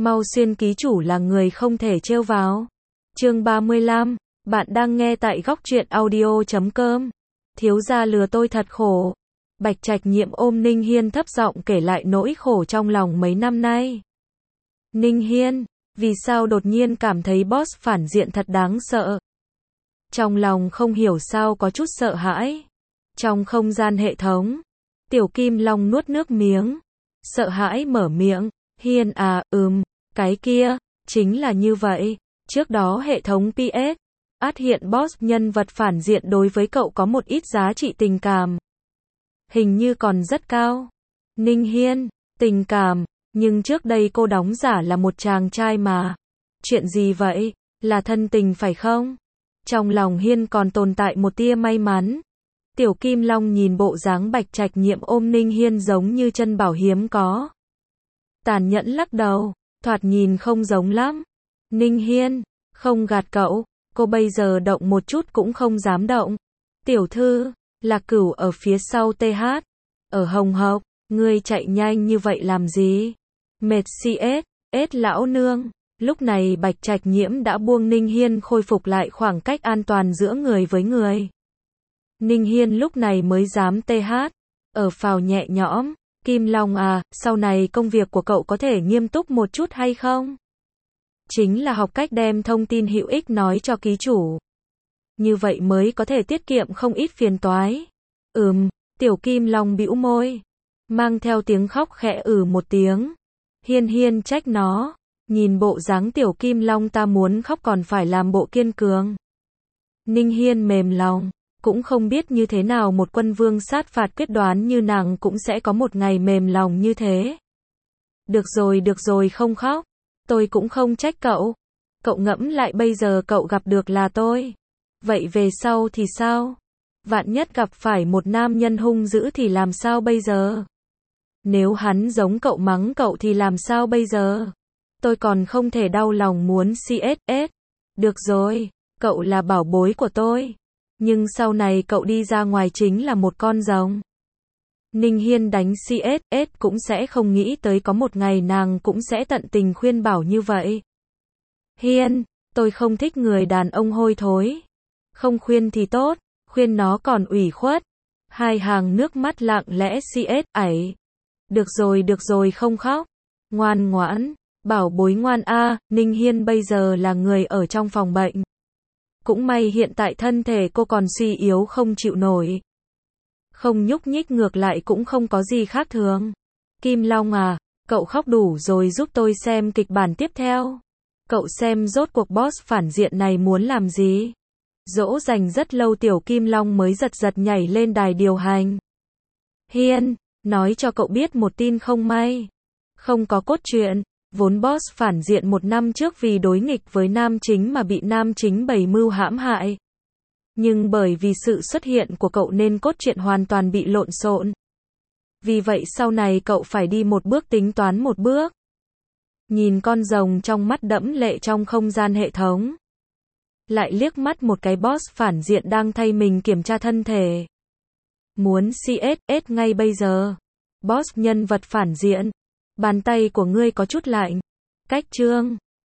Mau xuyên ký chủ là người không thể trêu vào. Chương 35, bạn đang nghe tại góc truyện audio.com. Thiếu gia lừa tôi thật khổ. Bạch Trạch Nhiệm ôm Ninh Hiên thấp giọng kể lại nỗi khổ trong lòng mấy năm nay. Ninh Hiên, vì sao đột nhiên cảm thấy boss phản diện thật đáng sợ? Trong lòng không hiểu sao có chút sợ hãi. Trong không gian hệ thống, Tiểu Kim Long nuốt nước miếng, sợ hãi mở miệng, Hiên à, cái kia, chính là như vậy. Trước đó hệ thống PS, hiện boss nhân vật phản diện đối với cậu có một ít giá trị tình cảm. Hình như còn rất cao. Ninh Hiên, tình cảm, nhưng trước đây cô đóng giả là một chàng trai mà. Chuyện gì vậy, là thân tình phải không? Trong lòng Hiên còn tồn tại một tia may mắn. Tiểu Kim Long nhìn bộ dáng Bạch Trạch Nhiệm ôm Ninh Hiên giống như chân bảo hiếm có. Tàn nhẫn lắc đầu, thoạt nhìn không giống lắm. Ninh Hiên, không gạt cậu, cô bây giờ động một chút cũng không dám động. Tiểu thư, Lạc Cửu ở phía sau TH, ở Hồng Hộc, ngươi chạy nhanh như vậy làm gì? Mệt CS, lão nương. Lúc này Bạch Trạch Nhiễm đã buông Ninh Hiên khôi phục lại khoảng cách an toàn giữa người với người. Ninh Hiên lúc này mới dám TH, ở phào nhẹ nhõm. Kim Long à, sau này công việc của cậu có thể nghiêm túc một chút hay không? Chính là học cách đem thông tin hữu ích nói cho ký chủ. Như vậy mới có thể tiết kiệm không ít phiền toái. Tiểu Kim Long bĩu môi, mang theo tiếng khóc khẽ một tiếng. Hiên trách nó, nhìn bộ dáng Tiểu Kim Long ta muốn khóc còn phải làm bộ kiên cường. Ninh Hiên mềm lòng, cũng không biết như thế nào một quân vương sát phạt quyết đoán như nàng cũng sẽ có một ngày mềm lòng như thế. Được rồi không khóc, tôi cũng không trách cậu. Cậu ngẫm lại bây giờ cậu gặp được là tôi. Vậy về sau thì sao? Vạn nhất gặp phải một nam nhân hung dữ thì làm sao bây giờ? Nếu hắn giống cậu mắng cậu thì làm sao bây giờ? Tôi còn không thể đau lòng muốn CSS. Được rồi, cậu là bảo bối của tôi. Nhưng sau này cậu đi ra ngoài chính là một con rồng. Ninh Hiên đánh CSS cũng sẽ không nghĩ tới có một ngày nàng cũng sẽ tận tình khuyên bảo như vậy. Hiên, tôi không thích người đàn ông hôi thối. Không khuyên thì tốt, khuyên nó còn ủy khuất. Hai hàng nước mắt lặng lẽ CS. Được rồi không khóc. Ngoan ngoãn, bảo bối ngoan a. Ninh Hiên bây giờ là người ở trong phòng bệnh. Cũng may hiện tại thân thể cô còn suy yếu không chịu nổi. Không nhúc nhích ngược lại cũng không có gì khác thường. Kim Long à, cậu khóc đủ rồi giúp tôi xem kịch bản tiếp theo. Cậu xem rốt cuộc boss phản diện này muốn làm gì. Dỗ dành rất lâu Tiểu Kim Long mới giật nhảy lên đài điều hành. Hiên, nói cho cậu biết một tin không may. Không có cốt truyện. Vốn boss phản diện một năm trước vì đối nghịch với nam chính mà bị nam chính bày mưu hãm hại. Nhưng bởi vì sự xuất hiện của cậu nên cốt truyện hoàn toàn bị lộn xộn. Vì vậy sau này cậu phải đi một bước tính toán một bước. Nhìn con rồng trong mắt đẫm lệ trong không gian hệ thống. Lại liếc mắt một cái boss phản diện đang thay mình kiểm tra thân thể. Muốn CSS ngay bây giờ. Boss nhân vật phản diện. Bàn tay của ngươi có chút lạnh. Cách chương.